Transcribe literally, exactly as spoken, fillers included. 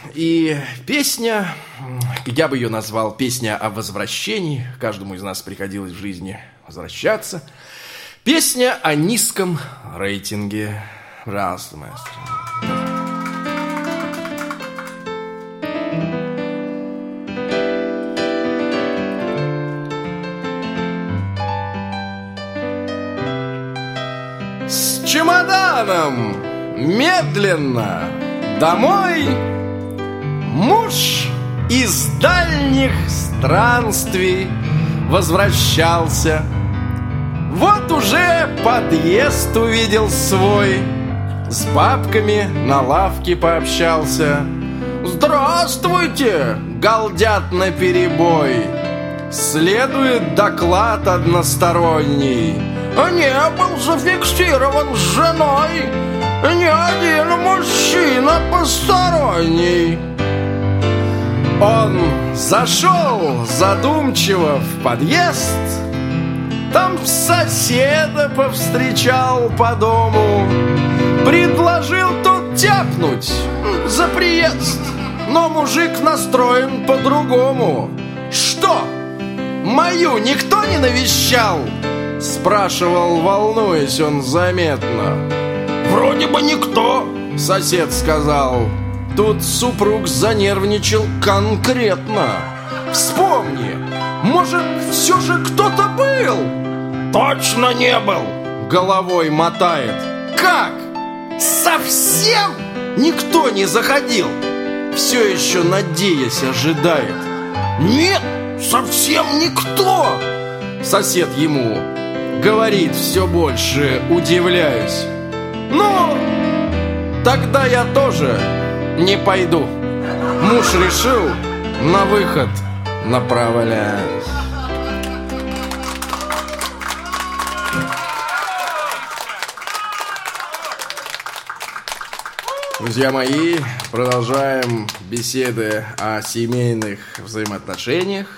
И песня, я бы ее назвал песня о возвращении. Каждому из нас приходилось в жизни возвращаться. Песня о низком рейтинге. Здравствуй, маэстро. С чемоданом медленно домой муж из дальних странствий возвращался. Вот уже подъезд увидел свой, с бабками на лавке пообщался. «Здравствуйте!» — галдят наперебой. Следует доклад односторонний. Не был зафиксирован с женой ни один мужчина посторонний. Он зашел задумчиво в подъезд, там соседа повстречал по дому. Предложил тот тяпнуть за приезд, но мужик настроен по-другому. «Что, мою никто не навещал?» — спрашивал, волнуясь он заметно. «Вроде бы никто», — сосед сказал. Тут супруг занервничал конкретно. «Вспомни, может, все же кто-то был?» «Точно не был», — головой мотает. «Как? Совсем никто не заходил?» Все еще надеясь ожидает. «Нет, совсем никто!» Сосед ему говорит, все больше удивляюсь. «Ну, тогда я тоже не пойду». Муж решил, на выход направляюсь. Друзья мои, продолжаем беседы о семейных взаимоотношениях.